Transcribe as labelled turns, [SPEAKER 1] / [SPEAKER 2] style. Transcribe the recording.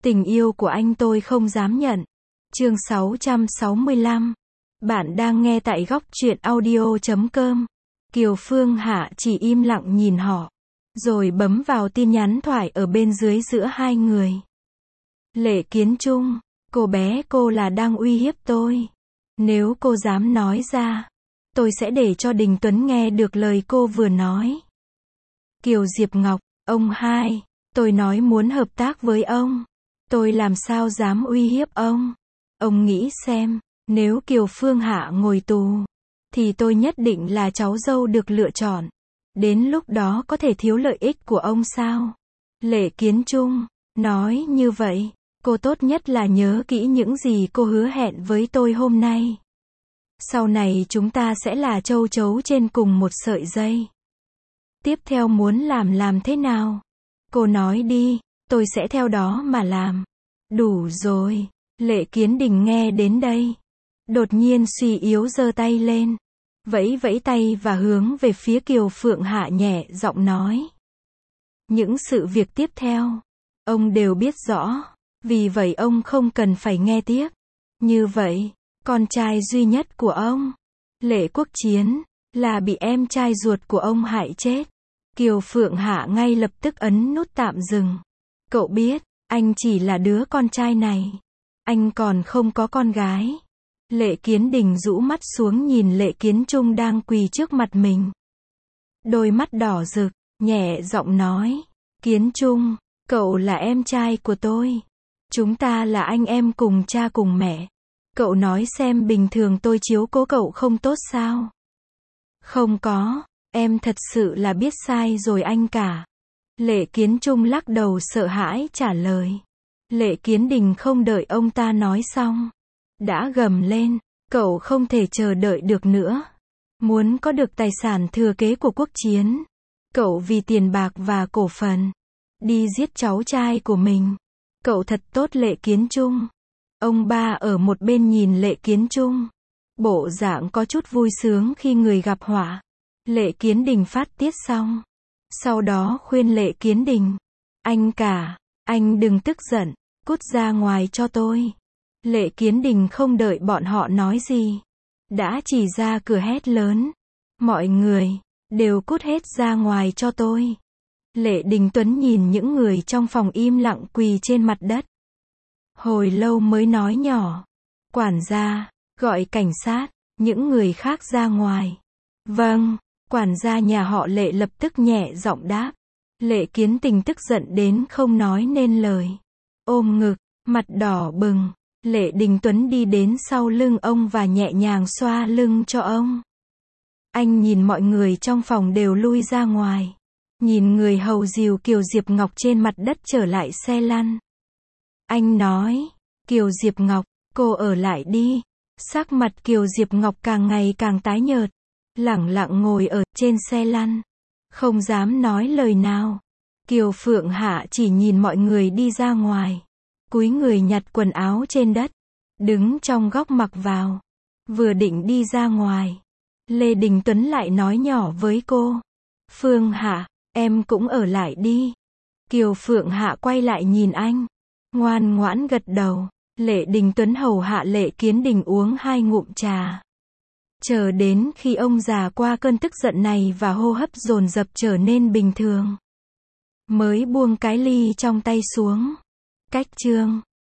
[SPEAKER 1] Tình yêu của anh tôi không dám nhận. Chương 665. Bạn đang nghe tại góc truyện audio.com. Kiều Phương Hạ chỉ im lặng nhìn họ, rồi bấm vào tin nhắn thoại ở bên dưới giữa hai người. Lệ Kiến Trung, cô bé cô là đang uy hiếp tôi. Nếu cô dám nói ra, tôi sẽ để cho Đình Tuấn nghe được lời cô vừa nói. Kiều Diệp Ngọc, ông hai, tôi nói muốn hợp tác với ông. Tôi làm sao dám uy hiếp ông. Ông nghĩ xem, nếu Kiều Phương Hạ ngồi tù, thì tôi nhất định là cháu dâu được lựa chọn. Đến lúc đó có thể thiếu lợi ích của ông sao? Lệ Kiến Trung, nói như vậy, cô tốt nhất là nhớ kỹ những gì cô hứa hẹn với tôi hôm nay. Sau này chúng ta sẽ là châu chấu trên cùng một sợi dây. Tiếp theo muốn làm thế nào? Cô nói đi, tôi sẽ theo đó mà làm. Đủ rồi. Lệ Kiến Đình nghe đến đây, đột nhiên suy yếu giơ tay lên, vẫy vẫy tay và hướng về phía Kiều Phượng Hạ nhẹ giọng nói. Những sự việc tiếp theo, ông đều biết rõ, vì vậy ông không cần phải nghe tiếp. Như vậy, con trai duy nhất của ông, Lệ Quốc Chiến, là bị em trai ruột của ông hại chết. Kiều Phượng Hạ ngay lập tức ấn nút tạm dừng. Cậu biết, anh chỉ là đứa con trai này. Anh còn không có con gái. Lệ Kiến Đình rũ mắt xuống nhìn Lệ Kiến Trung đang quỳ trước mặt mình. Đôi mắt đỏ rực, nhẹ giọng nói. Kiến Trung, cậu là em trai của tôi. Chúng ta là anh em cùng cha cùng mẹ. Cậu nói xem bình thường tôi chiếu cố cậu không tốt sao? Không có, em thật sự là biết sai rồi anh cả. Lệ Kiến Trung lắc đầu sợ hãi trả lời. Lệ Kiến Đình không đợi ông ta nói xong, đã gầm lên, cậu không thể chờ đợi được nữa. Muốn có được tài sản thừa kế của Quốc Chiến, cậu vì tiền bạc và cổ phần, đi giết cháu trai của mình. Cậu thật tốt Lệ Kiến Trung. Ông ba ở một bên nhìn Lệ Kiến Trung, bộ dạng có chút vui sướng khi người gặp họa. Lệ Kiến Đình phát tiết xong, sau đó khuyên Lệ Kiến Đình, anh cả, anh đừng tức giận, cút ra ngoài cho tôi. Lệ Kiến Đình không đợi bọn họ nói gì, đã chỉ ra cửa hét lớn. Mọi người, đều cút hết ra ngoài cho tôi. Lệ Đình Tuấn nhìn những người trong phòng im lặng quỳ trên mặt đất. Hồi lâu mới nói nhỏ. Quản gia, gọi cảnh sát, những người khác ra ngoài. Vâng, quản gia nhà họ Lệ lập tức nhẹ giọng đáp. Lệ Kiến Tình tức giận đến không nói nên lời. Ôm ngực, mặt đỏ bừng, Lệ Đình Tuấn đi đến sau lưng ông và nhẹ nhàng xoa lưng cho ông. Anh nhìn mọi người trong phòng đều lui ra ngoài. Nhìn người hầu dìu Kiều Diệp Ngọc trên mặt đất trở lại xe lăn. Anh nói, Kiều Diệp Ngọc, cô ở lại đi. Sắc mặt Kiều Diệp Ngọc càng ngày càng tái nhợt, lẳng lặng ngồi ở trên xe lăn, không dám nói lời nào. Kiều Phượng Hạ chỉ nhìn mọi người đi ra ngoài, cúi người nhặt quần áo trên đất, đứng trong góc mặc vào. Vừa định đi ra ngoài, Lê Đình Tuấn lại nói nhỏ với cô. Phương Hạ, em cũng ở lại đi. Kiều Phượng Hạ quay lại nhìn anh, ngoan ngoãn gật đầu. Lệ Đình Tuấn hầu hạ Lệ Kiến Đình uống 2 ngụm trà. Chờ đến khi ông già qua cơn tức giận này và hô hấp dồn dập trở nên bình thường, mới buông cái ly trong tay xuống. Cách chương